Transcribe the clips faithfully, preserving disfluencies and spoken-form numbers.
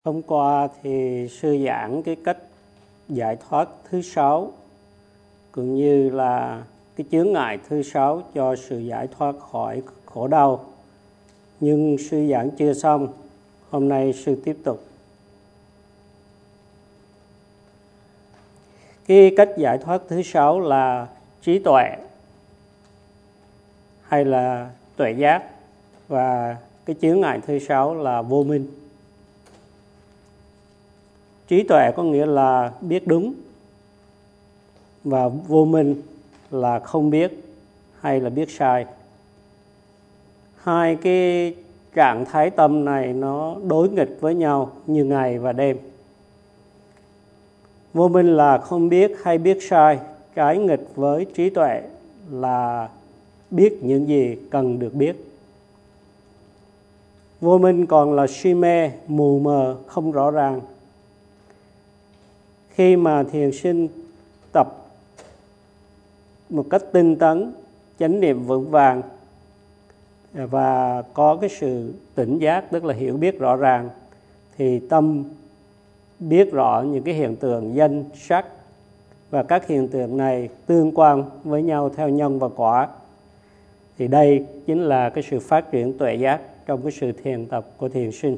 Hôm qua thì sư giảng cái cách giải thoát thứ sáu cũng như là cái chướng ngại thứ sáu cho sự giải thoát khỏi khổ đau. Nhưng sư giảng chưa xong, hôm nay sư tiếp tục. Cái cách giải thoát thứ sáu là trí tuệ hay là tuệ giác, và cái chướng ngại thứ sáu là vô minh. Trí tuệ có nghĩa là biết đúng, và vô minh là không biết hay là biết sai. Hai cái trạng thái tâm này nó đối nghịch với nhau như ngày và đêm. Vô minh là không biết hay biết sai, trái nghịch với trí tuệ là biết những gì cần được biết. Vô minh còn là si mê, mù mờ, không rõ ràng. Khi mà thiền sinh tập một cách tinh tấn, chánh niệm vững vàng và có cái sự tỉnh giác, tức là hiểu biết rõ ràng, thì tâm biết rõ những cái hiện tượng danh sắc, và các hiện tượng này tương quan với nhau theo nhân và quả. Thì đây chính là cái sự phát triển tuệ giác trong cái sự thiền tập của thiền sinh.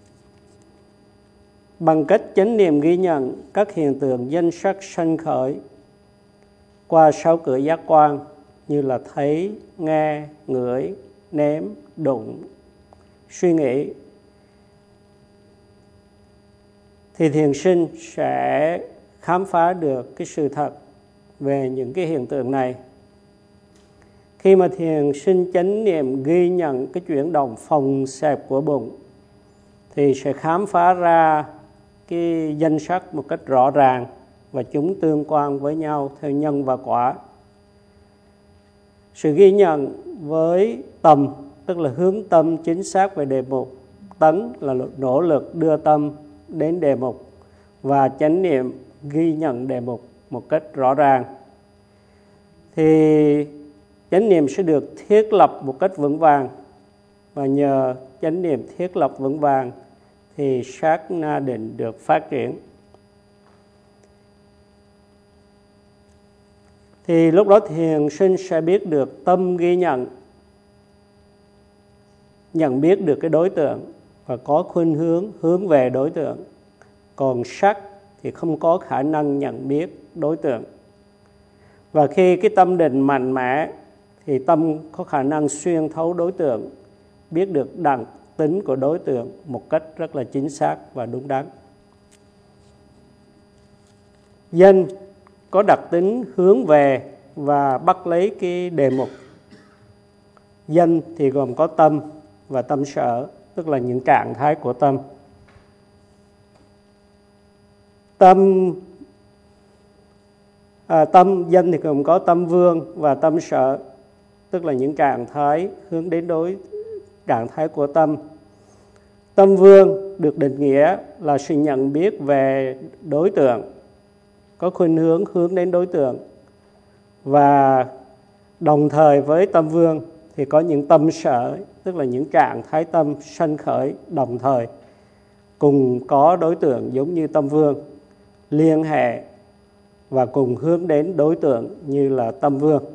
Bằng cách chánh niệm ghi nhận các hiện tượng danh sắc sanh khởi qua sáu cửa giác quan như là thấy, nghe, ngửi, nếm, đụng, suy nghĩ, thì thiền sinh sẽ khám phá được cái sự thật về những cái hiện tượng này. Khi mà thiền sinh chánh niệm ghi nhận cái chuyển động phồng xẹp của bụng, thì sẽ khám phá ra cái danh sắc một cách rõ ràng, và chúng tương quan với nhau theo nhân và quả. Sự ghi nhận với tầm, tức là hướng tâm chính xác về đề mục. Tấn là nỗ lực đưa tâm đến đề mục, và chánh niệm ghi nhận đề mục một cách rõ ràng. Thì chánh niệm sẽ được thiết lập một cách vững vàng, và nhờ chánh niệm thiết lập vững vàng thì sát na định được phát triển. Thì lúc đó thiền sinh sẽ biết được tâm ghi nhận, nhận biết được cái đối tượng và có khuynh hướng hướng về đối tượng. Còn sắc thì không có khả năng nhận biết đối tượng. Và khi cái tâm định mạnh mẽ thì tâm có khả năng xuyên thấu đối tượng, biết được đặc tính của đối tượng một cách rất là chính xác và đúng đắn. Danh có đặc tính hướng về và bắt lấy cái đề mục. Danh thì gồm có tâm và tâm sở, tức là những trạng thái của tâm. Tâm à, tâm danh thì gồm có tâm vương và tâm sở, tức là những trạng thái hướng đến đối trạng thái của tâm. Tâm vương được định nghĩa là sự nhận biết về đối tượng, có khuynh hướng hướng đến đối tượng, và đồng thời với tâm vương thì có những tâm sở, tức là những trạng thái tâm sanh khởi đồng thời cùng có đối tượng giống như tâm vương, liên hệ và cùng hướng đến đối tượng như là tâm vương.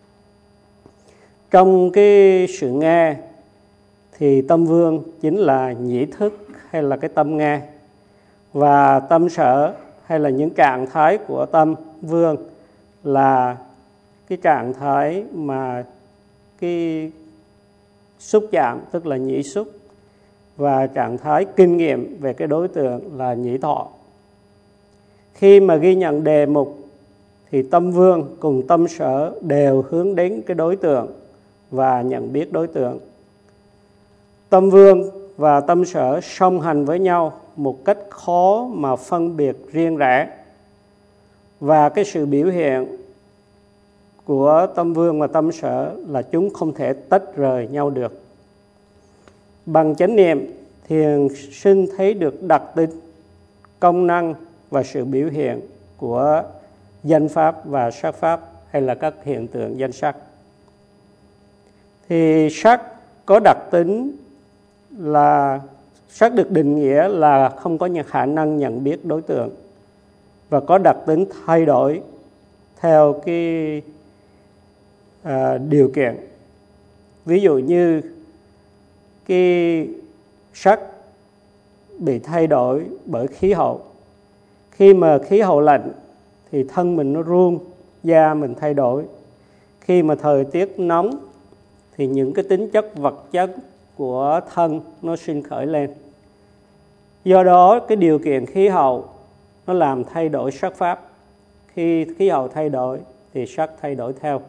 Trong cái sự nghe thì tâm vương chính là nhĩ thức hay là cái tâm nghe, và tâm sở hay là những trạng thái của tâm vương là cái trạng thái mà cái xúc chạm, tức là nhĩ xúc, và trạng thái kinh nghiệm về cái đối tượng là nhĩ thọ. Khi mà ghi nhận đề mục thì tâm vương cùng tâm sở đều hướng đến cái đối tượng và nhận biết đối tượng. Tâm vương và tâm sở song hành với nhau một cách khó mà phân biệt riêng rẽ, và cái sự biểu hiện của tâm vương và tâm sở là chúng không thể tách rời nhau được. Bằng chánh niệm, thiền sinh thấy được đặc tính, công năng và sự biểu hiện của danh pháp và sắc pháp, hay là các hiện tượng danh sắc. Thì sắc có đặc tính là sắc được định nghĩa là không có khả năng nhận biết đối tượng và có đặc tính thay đổi theo cái à, điều kiện. Ví dụ như cái sắc bị thay đổi bởi khí hậu. Khi mà khí hậu lạnh thì thân mình nó run, da mình thay đổi. Khi mà thời tiết nóng thì những cái tính chất vật chất của thân nó sinh khởi lên. Do đó cái điều kiện khí hậu nó làm thay đổi sắc pháp. Khi khí hậu thay đổi thì sắc thay đổi theo.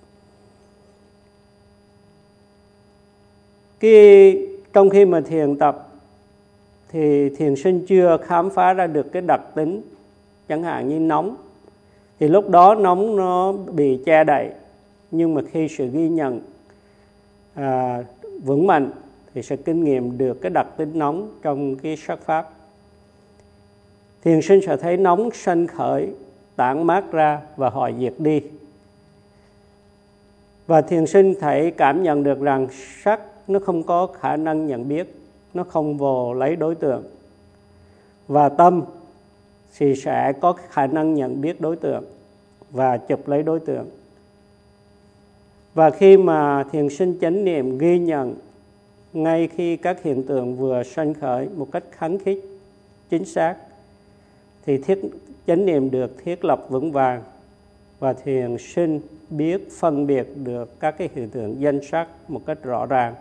Cái, trong khi mà thiền tập thì thiền sinh chưa khám phá ra được cái đặc tính, chẳng hạn như nóng. Thì lúc đó nóng nó bị che đậy. Nhưng mà khi sự ghi nhận à, vững mạnh thì sẽ kinh nghiệm được cái đặc tính nóng trong cái sắc pháp. Thiền sinh sẽ thấy nóng sanh khởi, tản mát ra và hoại diệt đi. Và thiền sinh thấy cảm nhận được rằng sắc nó không có khả năng nhận biết, nó không vồ lấy đối tượng. Và tâm thì sẽ có khả năng nhận biết đối tượng và chụp lấy đối tượng. Và khi mà thiền sinh chánh niệm ghi nhận ngay khi các hiện tượng vừa sanh khởi một cách khắng khích, chính xác, thì thiết, chánh niệm được thiết lập vững vàng và thiền sinh biết phân biệt được các cái hiện tượng danh sắc một cách rõ ràng.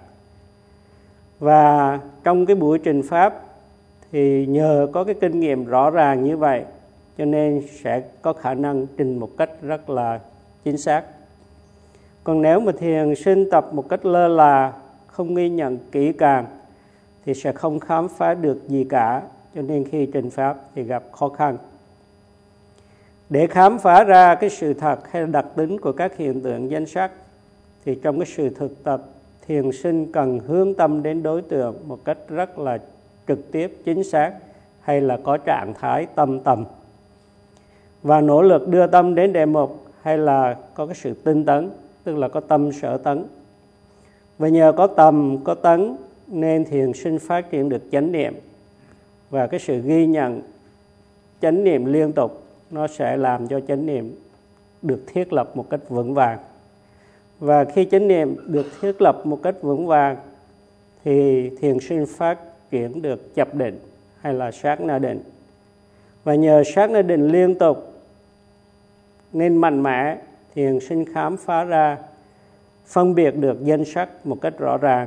Và trong cái buổi trình pháp thì nhờ có cái kinh nghiệm rõ ràng như vậy cho nên sẽ có khả năng trình một cách rất là chính xác. Còn nếu mà thiền sinh tập một cách lơ là, không ghi nhận kỹ càng thì sẽ không khám phá được gì cả, cho nên khi trình pháp thì gặp khó khăn. Để khám phá ra cái sự thật hay đặc tính của các hiện tượng danh sắc thì trong cái sự thực tập, thiền sinh cần hướng tâm đến đối tượng một cách rất là trực tiếp, chính xác, hay là có trạng thái tâm tầm, và nỗ lực đưa tâm đến đề mục hay là có cái sự tinh tấn, tức là có tâm sở tấn. Và nhờ có tầm, có tấn nên thiền sinh phát triển được chánh niệm, và cái sự ghi nhận chánh niệm liên tục nó sẽ làm cho chánh niệm được thiết lập một cách vững vàng. Và khi chánh niệm được thiết lập một cách vững vàng thì thiền sinh phát triển được chập định hay là sát na định. Và nhờ sát na định liên tục nên mạnh mẽ, thiền sinh khám phá ra, phân biệt được danh sắc một cách rõ ràng.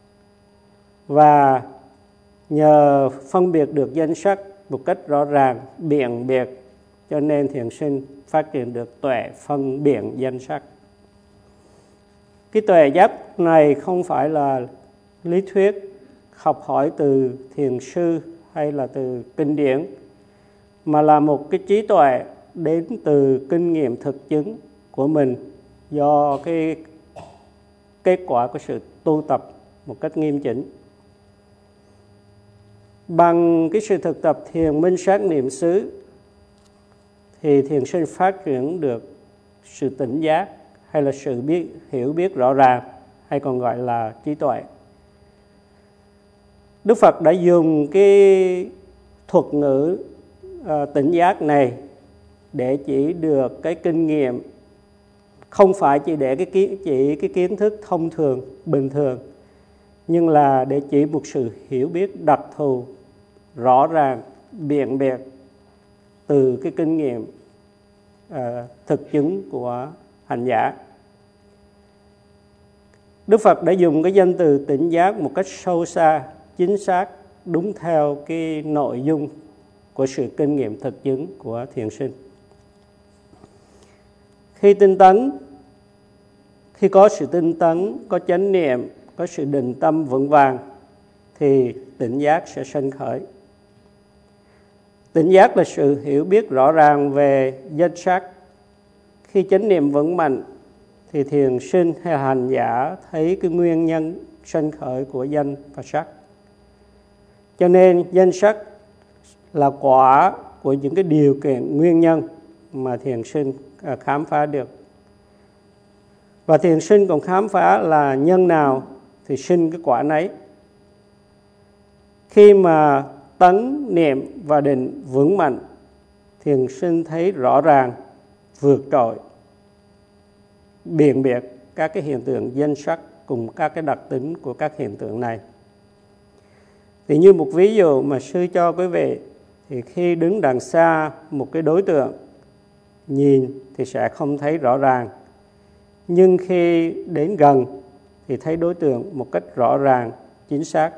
Và nhờ phân biệt được danh sắc một cách rõ ràng, biện biệt, cho nên thiền sinh phát triển được tuệ phân biện danh sắc. Cái tuệ giác này không phải là lý thuyết học hỏi từ thiền sư hay là từ kinh điển, mà là một cái trí tuệ đến từ kinh nghiệm thực chứng của mình do cái kết quả của sự tu tập một cách nghiêm chỉnh. Bằng cái sự thực tập thiền minh sát niệm xứ thì thiền sinh phát triển được sự tỉnh giác hay là sự biết, hiểu biết rõ ràng, hay còn gọi là trí tuệ. Đức Phật đã dùng cái thuật ngữ uh, tỉnh giác này để chỉ được cái kinh nghiệm, không phải chỉ để cái kiến, chỉ cái kiến thức thông thường, bình thường, nhưng là để chỉ một sự hiểu biết đặc thù, rõ ràng, biện biệt từ cái kinh nghiệm uh, thực chứng của hành giả. Đức Phật đã dùng cái danh từ tỉnh giác một cách sâu xa, chính xác, đúng theo cái nội dung của sự kinh nghiệm thực chứng của thiền sinh. Khi tinh tấn, khi có sự tinh tấn, có chánh niệm, có sự định tâm vững vàng thì tỉnh giác sẽ sanh khởi. Tỉnh giác là sự hiểu biết rõ ràng về danh sắc. Khi chánh niệm vững mạnh thì thiền sinh hay hành giả thấy cái nguyên nhân sanh khởi của danh và sắc. Cho nên danh sắc là quả của những cái điều kiện nguyên nhân mà thiền sinh khám phá được. Và thiền sinh còn khám phá là nhân nào thì sinh cái quả nấy. Khi mà tấn, niệm và định vững mạnh, thiền sinh thấy rõ ràng, vượt trội, biện biệt các cái hiện tượng danh sắc cùng các cái đặc tính của các hiện tượng này. Thì như một ví dụ mà sư cho quý vị, thì khi đứng đằng xa một cái đối tượng, nhìn thì sẽ không thấy rõ ràng. Nhưng khi đến gần thì thấy đối tượng một cách rõ ràng, chính xác.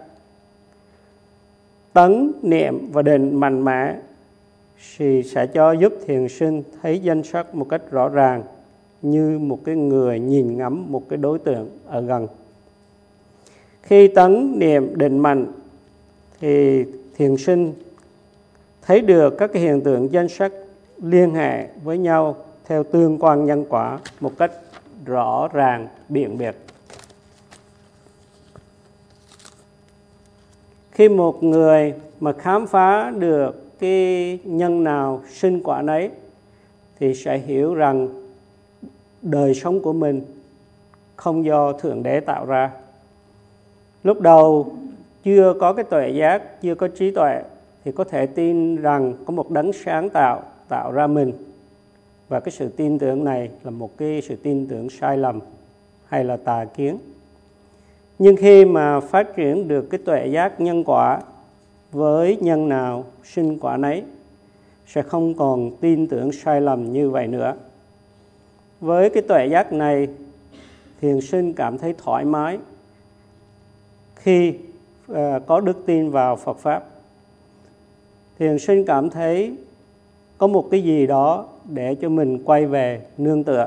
Tấn, niệm và định mạnh mẽ thì sẽ cho giúp thiền sinh thấy danh sắc một cách rõ ràng, như một cái người nhìn ngắm một cái đối tượng ở gần. Khi tấn, niệm, định mạnh thì thiền sinh thấy được các cái hiện tượng danh sắc liên hệ với nhau theo tương quan nhân quả một cách rõ ràng, biện biệt. Khi một người mà khám phá được cái nhân nào sinh quả nấy thì sẽ hiểu rằng đời sống của mình không do Thượng Đế tạo ra. Lúc đầu chưa có cái tuệ giác, chưa có trí tuệ thì có thể tin rằng có một đấng sáng tạo tạo ra mình. Và cái sự tin tưởng này là một cái sự tin tưởng sai lầm hay là tà kiến. Nhưng khi mà phát triển được cái tuệ giác nhân quả, với nhân nào sinh quả nấy, sẽ không còn tin tưởng sai lầm như vậy nữa. Với cái tuệ giác này, thiền sinh cảm thấy thoải mái khi uh, có đức tin vào Phật Pháp. Thiền sinh cảm thấy có một cái gì đó để cho mình quay về nương tựa.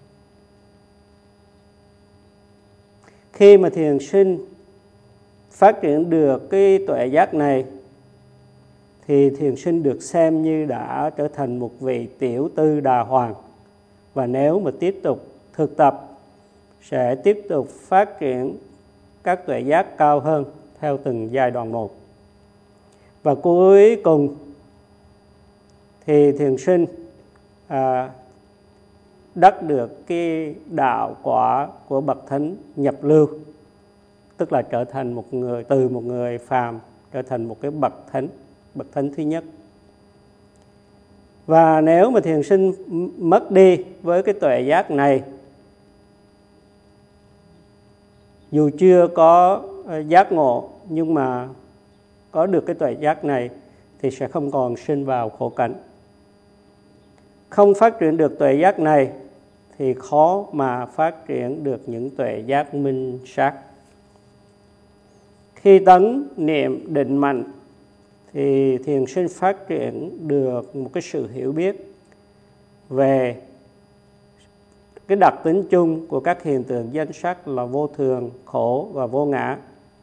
Khi mà thiền sinh phát triển được cái tuệ giác này thì thiền sinh được xem như đã trở thành một vị tiểu tư đà hoàng. Và nếu mà tiếp tục thực tập sẽ tiếp tục phát triển các tuệ giác cao hơn theo từng giai đoạn một. Và cuối cùng thì thiền sinh à, đắc được cái đạo quả của bậc thánh nhập lưu, tức là trở thành một người, từ một người phàm trở thành một cái bậc thánh, bậc thánh thứ nhất. Và nếu mà thiền sinh mất đi với cái tuệ giác này, dù chưa có giác ngộ nhưng mà có được cái tuệ giác này thì sẽ không còn sinh vào khổ cảnh. Không phát triển được tuệ giác này thì khó mà phát triển được những tuệ giác minh sát. Khi tấn, niệm, định mạnh thì thiền sinh phát triển được một cái sự hiểu biết về cái đặc tính chung của các hiện tượng danh sắc là vô thường, khổ và vô ngã.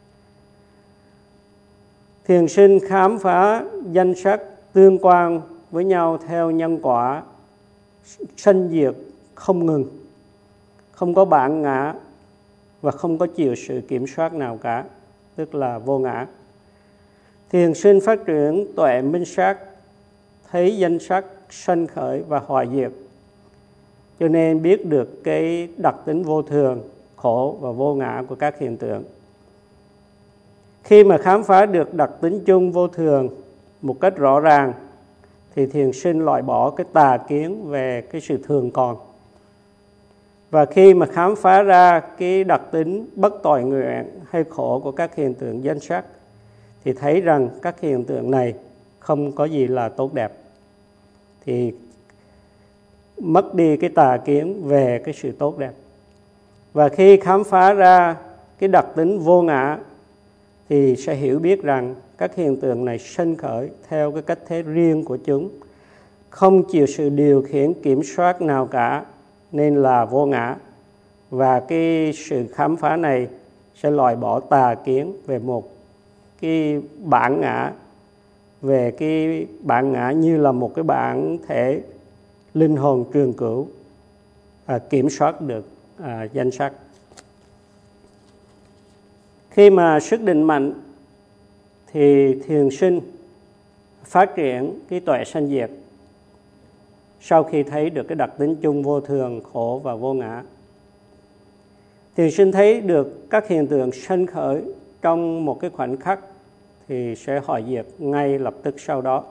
Thiền sinh khám phá danh sắc tương quan với nhau theo nhân quả sanh diệt không ngừng, không có bản ngã và không có chịu sự kiểm soát nào cả, tức là vô ngã. Thiền sinh phát triển tuệ minh sát, thấy danh sắc sanh khởi và hoại diệt, cho nên biết được cái đặc tính vô thường, khổ và vô ngã của các hiện tượng. Khi mà khám phá được đặc tính chung vô thường một cách rõ ràng thì thiền sinh loại bỏ cái tà kiến về cái sự thường còn. Và khi mà khám phá ra cái đặc tính bất toại nguyện hay khổ của các hiện tượng danh sắc thì thấy rằng các hiện tượng này không có gì là tốt đẹp. Thì mất đi cái tà kiến về cái sự tốt đẹp. Và khi khám phá ra cái đặc tính vô ngã thì sẽ hiểu biết rằng các hiện tượng này sanh khởi theo cái cách thế riêng của chúng, không chịu sự điều khiển kiểm soát nào cả, nên là vô ngã. Và cái sự khám phá này sẽ loại bỏ tà kiến về một cái bản ngã, về cái bản ngã như là một cái bản thể linh hồn trường cửu à, kiểm soát được à, danh sắc. Khi mà sức định mạnh thì thiền sinh phát triển cái tuệ sanh diệt sau khi thấy được cái đặc tính chung vô thường, khổ và vô ngã. Thiền sinh thấy được các hiện tượng sanh khởi trong một cái khoảnh khắc thì sẽ hoại diệt ngay lập tức sau đó.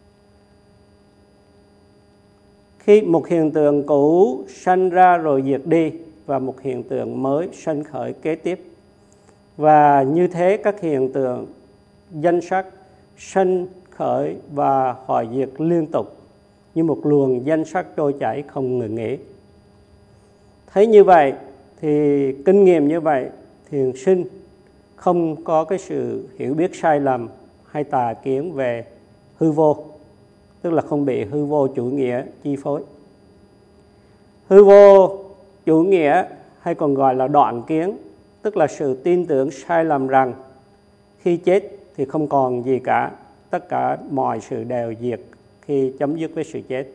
Khi một hiện tượng cũ sanh ra rồi diệt đi và một hiện tượng mới sanh khởi kế tiếp. Và như thế các hiện tượng danh sắc sanh khởi và hoại diệt liên tục như một luồng danh sắc trôi chảy không ngừng nghỉ. Thấy như vậy thì kinh nghiệm như vậy, thiền sinh không có cái sự hiểu biết sai lầm hay tà kiến về hư vô, tức là không bị hư vô chủ nghĩa chi phối. Hư vô chủ nghĩa hay còn gọi là đoạn kiến, tức là sự tin tưởng sai lầm rằng khi chết thì không còn gì cả, tất cả mọi sự đều diệt khi chấm dứt với sự chết.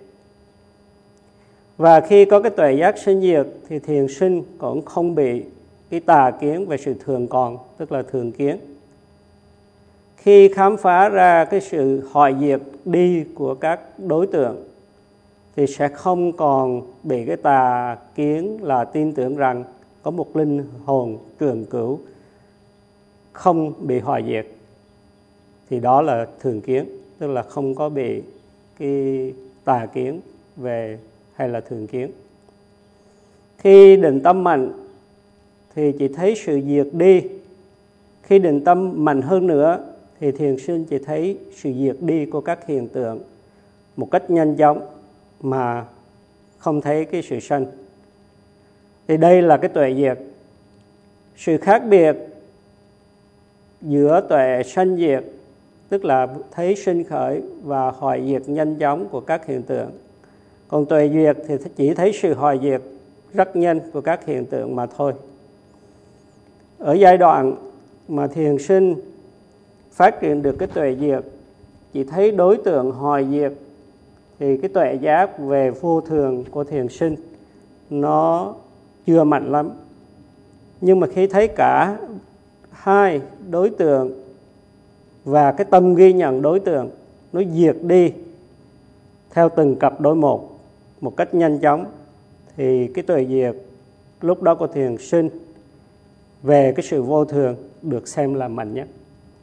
Và khi có cái tuệ giác sinh diệt thì thiền sinh cũng không bị cái tà kiến về sự thường còn, tức là thường kiến. Khi khám phá ra cái sự hoại diệt đi của các đối tượng thì sẽ không còn bị cái tà kiến là tin tưởng rằng có một linh hồn trường cửu không bị hoại diệt. Thì đó là thường kiến, tức là không có bị cái tà kiến về hay là thường kiến. Khi định tâm mạnh thì chỉ thấy sự diệt đi. Khi định tâm mạnh hơn nữa thì thiền sinh chỉ thấy sự diệt đi của các hiện tượng một cách nhanh chóng mà không thấy cái sự sanh. Thì đây là cái tuệ diệt. Sự khác biệt giữa tuệ sanh diệt, tức là thấy sinh khởi và hoại diệt nhanh chóng của các hiện tượng. Còn tuệ diệt thì chỉ thấy sự hoại diệt rất nhanh của các hiện tượng mà thôi. Ở giai đoạn mà thiền sinh phát triển được cái tuệ diệt, chỉ thấy đối tượng hoại diệt, thì cái tuệ giác về vô thường của thiền sinh nó chưa mạnh lắm. Nhưng mà khi thấy cả hai đối tượng và cái tâm ghi nhận đối tượng nó diệt đi theo từng cặp đối một một cách nhanh chóng, thì cái tuệ diệt lúc đó của thiền sinh về cái sự vô thường được xem là mạnh nhất.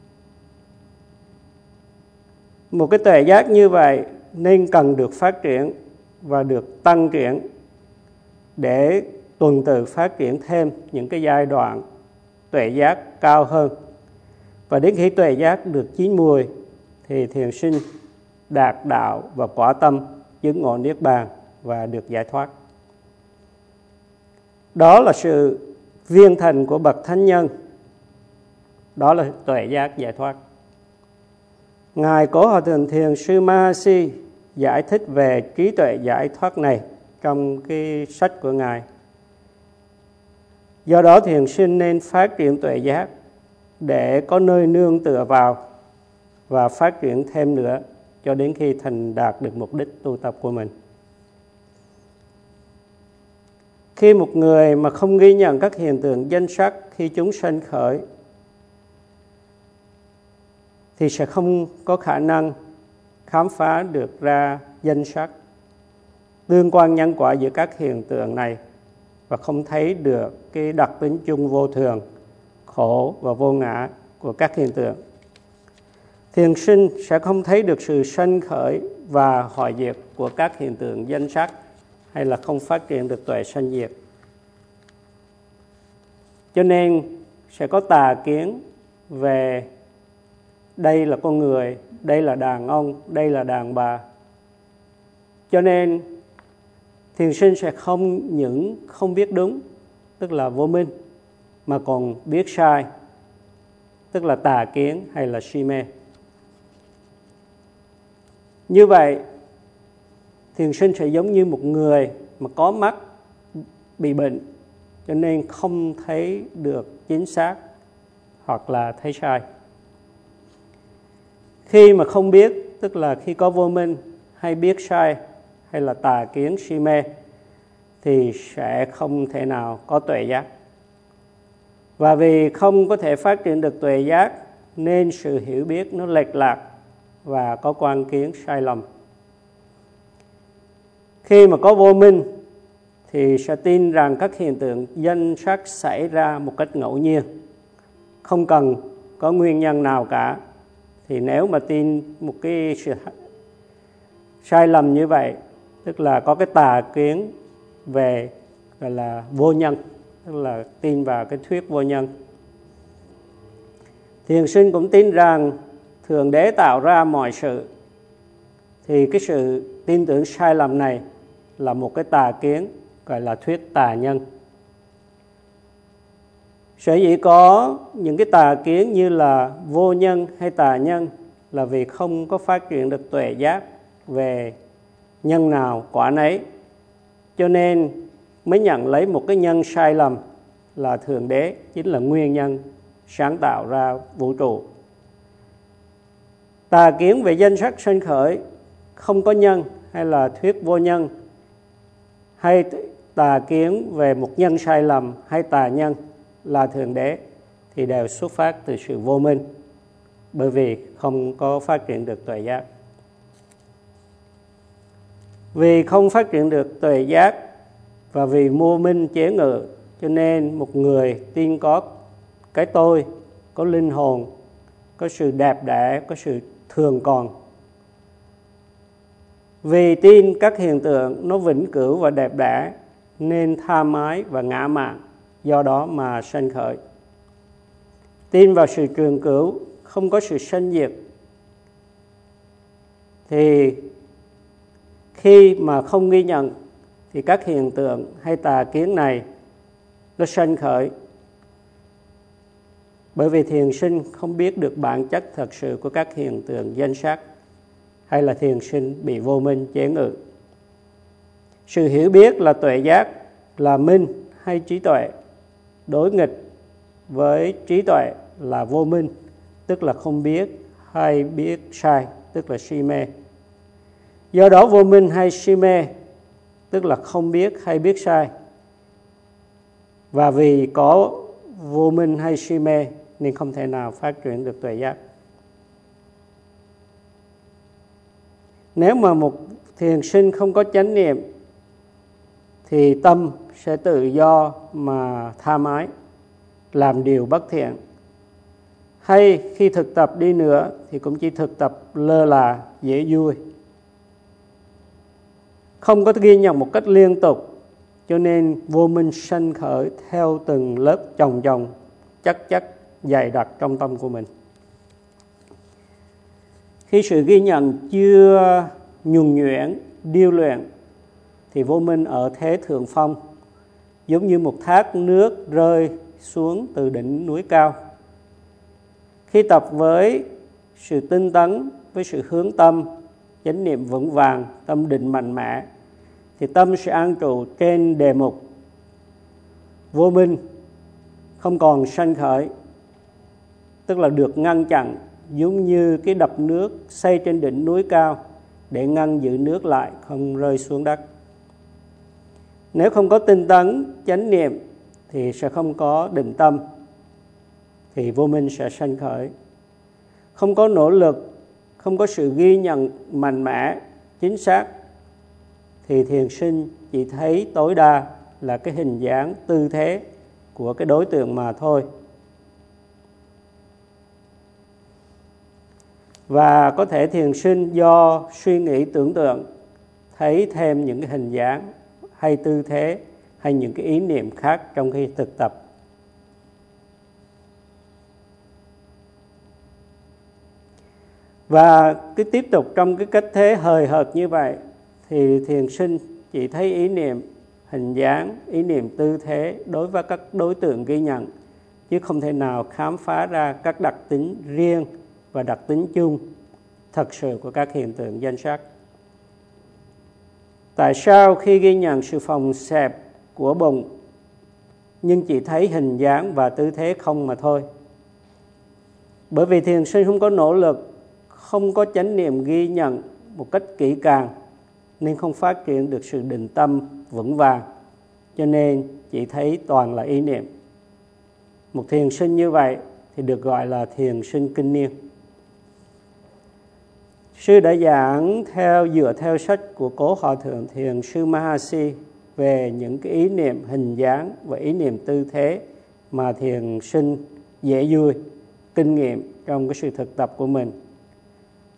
Một cái tuệ giác như vậy nên cần được phát triển và được tăng triển để tuần tự phát triển thêm những cái giai đoạn tuệ giác cao hơn. Và đến khi tuệ giác được chín mùi thì thiền sinh đạt đạo và quả tâm, chứng ngộ niết bàn và được giải thoát. Đó là sự viên thành của bậc thánh nhân. Đó là tuệ giác giải thoát. Ngài Cổ Hòa Thượng Thiền Sư Mahasi giải thích về trí tuệ giải thoát này trong cái sách của Ngài. Do đó thiền sinh nên phát triển tuệ giác để có nơi nương tựa vào và phát triển thêm nữa cho đến khi thành đạt được mục đích tu tập của mình. Khi một người mà không ghi nhận các hiện tượng danh sắc khi chúng sanh khởi thì sẽ không có khả năng khám phá được ra danh sắc, tương quan nhân quả giữa các hiện tượng này, và không thấy được cái đặc tính chung vô thường, khổ và vô ngã của các hiện tượng. Thiền sinh sẽ không thấy được sự sanh khởi và hoại diệt của các hiện tượng danh sắc, hay là không phát triển được tuệ sanh diệt. Cho nên sẽ có tà kiến về đây là con người, đây là đàn ông, đây là đàn bà. Cho nên thiền sinh sẽ không những không biết đúng, tức là vô minh, mà còn biết sai, tức là tà kiến hay là si mê. Như vậy, thiền sinh sẽ giống như một người mà có mắt bị bệnh, cho nên không thấy được chính xác hoặc là thấy sai. Khi mà không biết, tức là khi có vô minh hay biết sai hay là tà kiến si mê, thì sẽ không thể nào có tuệ giác. Và vì không có thể phát triển được tuệ giác nên sự hiểu biết nó lệch lạc và có quan kiến sai lầm. Khi mà có vô minh thì sẽ tin rằng các hiện tượng danh sắc xảy ra một cách ngẫu nhiên, không cần có nguyên nhân nào cả, Thì nếu mà tin một cái sự sai lầm như vậy, tức là có cái tà kiến về gọi là vô nhân, tức là tin vào cái thuyết vô nhân. Thiền sinh cũng tin rằng Thượng Đế tạo ra mọi sự, thì cái sự tin tưởng sai lầm này là một cái tà kiến gọi là thuyết tà nhân. Sở dĩ có những cái tà kiến như là vô nhân hay tà nhân là vì không có phát triển được tuệ giác về nhân nào quả nấy, cho nên mới nhận lấy một cái nhân sai lầm là Thượng Đế chính là nguyên nhân sáng tạo ra vũ trụ. Tà kiến về danh sắc sanh khởi, không có nhân hay là thuyết vô nhân, hay tà kiến về một nhân sai lầm hay tà nhân là Thượng Đế, thì đều xuất phát từ sự vô minh, bởi vì không có phát triển được tuệ giác. Vì không phát triển được tuệ giác và vì vô minh chế ngự, cho nên một người tin có cái tôi, có linh hồn, có sự đẹp đẽ, có sự thường còn. Vì tin các hiện tượng nó vĩnh cửu và đẹp đẽ nên tham ái và ngã mạn, do đó mà sanh khởi. Tin vào sự trường cửu, không có sự sanh diệt, thì khi mà không ghi nhận thì các hiện tượng hay tà kiến này nó sanh khởi. Bởi vì thiền sinh không biết được bản chất thật sự của các hiện tượng danh sắc, hay là thiền sinh bị vô minh chế ngự. Sự hiểu biết là tuệ giác, là minh hay trí tuệ, đối nghịch với trí tuệ là vô minh, tức là không biết hay biết sai, tức là si mê. Do đó vô minh hay si mê, tức là không biết hay biết sai. Và vì có vô minh hay si mê nên không thể nào phát triển được tuệ giác. Nếu mà một thiền sinh không có chánh niệm thì tâm sẽ tự do mà tham ái, làm điều bất thiện. Hay khi thực tập đi nữa thì cũng chỉ thực tập lơ là, dễ vui, không có ghi nhận một cách liên tục, cho nên vô minh sanh khởi theo từng lớp chồng chồng, chắc chắc dày đặc trong tâm của mình. Khi sự ghi nhận chưa nhuần nhuyễn, điêu luyện, thì vô minh ở thế thượng phong, giống như một thác nước rơi xuống từ đỉnh núi cao. Khi tập với sự tinh tấn, với sự hướng tâm, chánh niệm vững vàng, tâm định mạnh mẽ, thì tâm sẽ an trụ trên đề mục vô minh, không còn sanh khởi, tức là được ngăn chặn, giống như cái đập nước xây trên đỉnh núi cao để ngăn giữ nước lại không rơi xuống đất. Nếu không có tinh tấn, chánh niệm thì sẽ không có định tâm, thì vô minh sẽ sanh khởi. Không có nỗ lực, không có sự ghi nhận mạnh mẽ, chính xác, thì thiền sinh chỉ thấy tối đa là cái hình dáng, tư thế của cái đối tượng mà thôi. Và có thể thiền sinh do suy nghĩ tưởng tượng thấy thêm những cái hình dáng hay tư thế hay những cái ý niệm khác trong khi thực tập. Và cứ tiếp tục trong cái cách thế hời hợt như vậy thì thiền sinh chỉ thấy ý niệm, hình dáng, ý niệm tư thế đối với các đối tượng ghi nhận, chứ không thể nào khám phá ra các đặc tính riêng và đặc tính chung thật sự của các hiện tượng danh sắc. Tại sao khi ghi nhận sự phồng xẹp của bụng nhưng chỉ thấy hình dáng và tư thế không mà thôi? Bởi vì thiền sinh không có nỗ lực, không có chánh niệm ghi nhận một cách kỹ càng, nên không phát triển được sự định tâm vững vàng, cho nên chỉ thấy toàn là ý niệm. Một thiền sinh như vậy thì được gọi là thiền sinh kinh niên. Sư đã giảng theo dựa theo sách của Cố Hòa Thượng Thiền sư Mahasi về những cái ý niệm hình dáng và ý niệm tư thế mà thiền sinh dễ vui, kinh nghiệm trong cái sự thực tập của mình.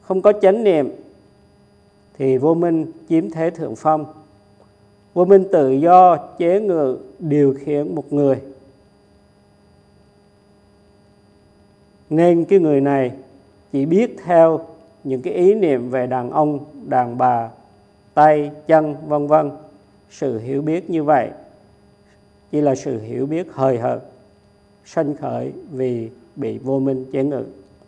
không có chánh niệm thì vô minh chiếm thế thượng phong. Vô minh tự do chế ngự điều khiển một người, nên cái người này chỉ biết theo những cái ý niệm về đàn ông, đàn bà, tay, chân, vân vân. Sự hiểu biết như vậy chỉ là sự hiểu biết hời hợt, sanh khởi vì bị vô minh chế ngự.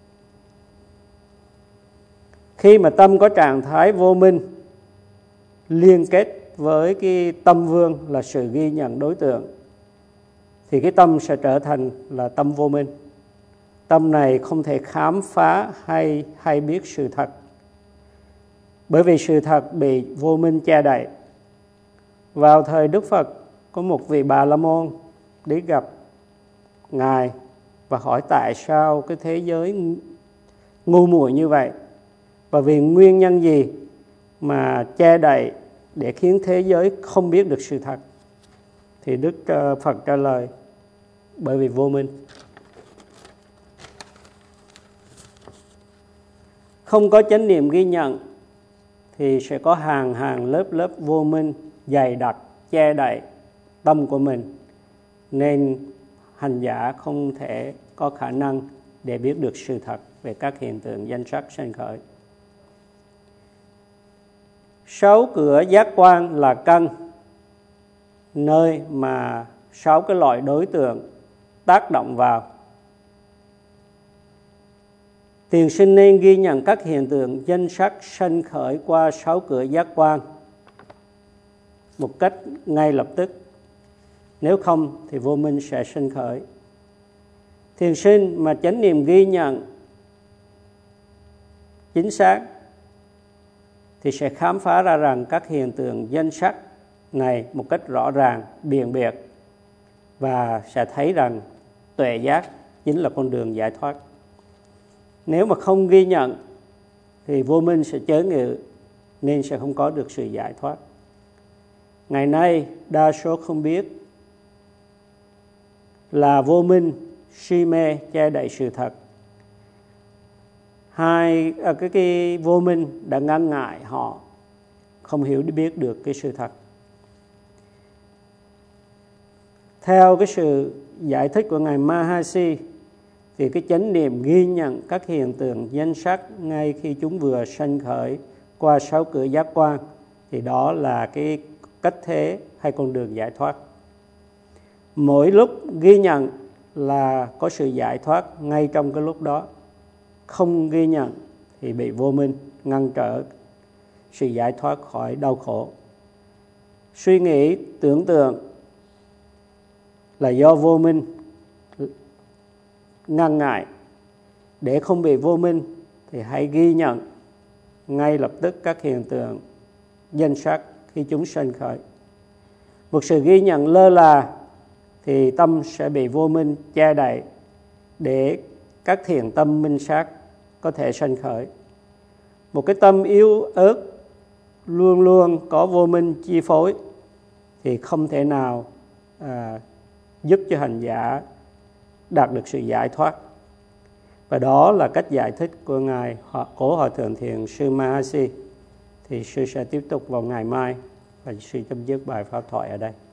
Khi mà tâm có trạng thái vô minh liên kết với cái tâm vương là sự ghi nhận đối tượng, thì cái tâm sẽ trở thành là tâm vô minh. Tâm này không thể khám phá hay hay biết sự thật, bởi vì sự thật bị vô minh che đậy. Vào thời Đức Phật, có một vị Bà La Môn đi gặp Ngài và hỏi tại sao cái thế giới ngu muội như vậy, và vì nguyên nhân gì mà che đậy để khiến thế giới không biết được sự thật. Thì Đức Phật trả lời: bởi vì vô minh. Không có chánh niệm ghi nhận thì sẽ có hàng hàng lớp lớp vô minh dày đặc che đậy tâm của mình, nên hành giả không thể có khả năng để biết được sự thật về các hiện tượng danh sắc sanh khởi. Sáu cửa giác quan là căn, nơi mà sáu cái loại đối tượng tác động vào. Thiền sinh nên ghi nhận các hiện tượng danh sắc sanh khởi qua sáu cửa giác quan một cách ngay lập tức. Nếu không thì vô minh sẽ sanh khởi. Thiền sinh mà chánh niệm ghi nhận chính xác thì sẽ khám phá ra rằng các hiện tượng danh sắc này một cách rõ ràng, biện biệt, và sẽ thấy rằng tuệ giác chính là con đường giải thoát. Nếu mà không ghi nhận thì vô minh sẽ chế ngự, nên sẽ không có được sự giải thoát. Ngày nay đa số không biết là vô minh si mê che đậy sự thật. Hai à, cái, cái vô minh đã ngăn ngại họ không hiểu để biết được cái sự thật. Theo cái sự giải thích của Ngài Mahasi, thì cái chánh niệm ghi nhận các hiện tượng danh sắc ngay khi chúng vừa sanh khởi qua sáu cửa giác quan, thì đó là cái cách thế hay con đường giải thoát. Mỗi lúc ghi nhận là có sự giải thoát ngay trong cái lúc đó. Không ghi nhận thì bị vô minh ngăn trở sự giải thoát khỏi đau khổ. Suy nghĩ, tưởng tượng là do vô minh ngăn ngại. Để không bị vô minh thì hãy ghi nhận ngay lập tức các hiện tượng danh sắc khi chúng sanh khởi. Một sự ghi nhận lơ là thì tâm sẽ bị vô minh che đậy để các thiện tâm minh sát có thể sanh khởi. Một cái tâm yếu ớt luôn luôn có vô minh chi phối thì không thể nào à, giúp cho hành giả đạt được sự giải thoát. Và đó là cách giải thích của Ngài Cổ Hòa Thượng Thiền Sư Mahasi. Thì sư sẽ tiếp tục vào ngày mai và sư chấm dứt bài pháp thoại ở đây.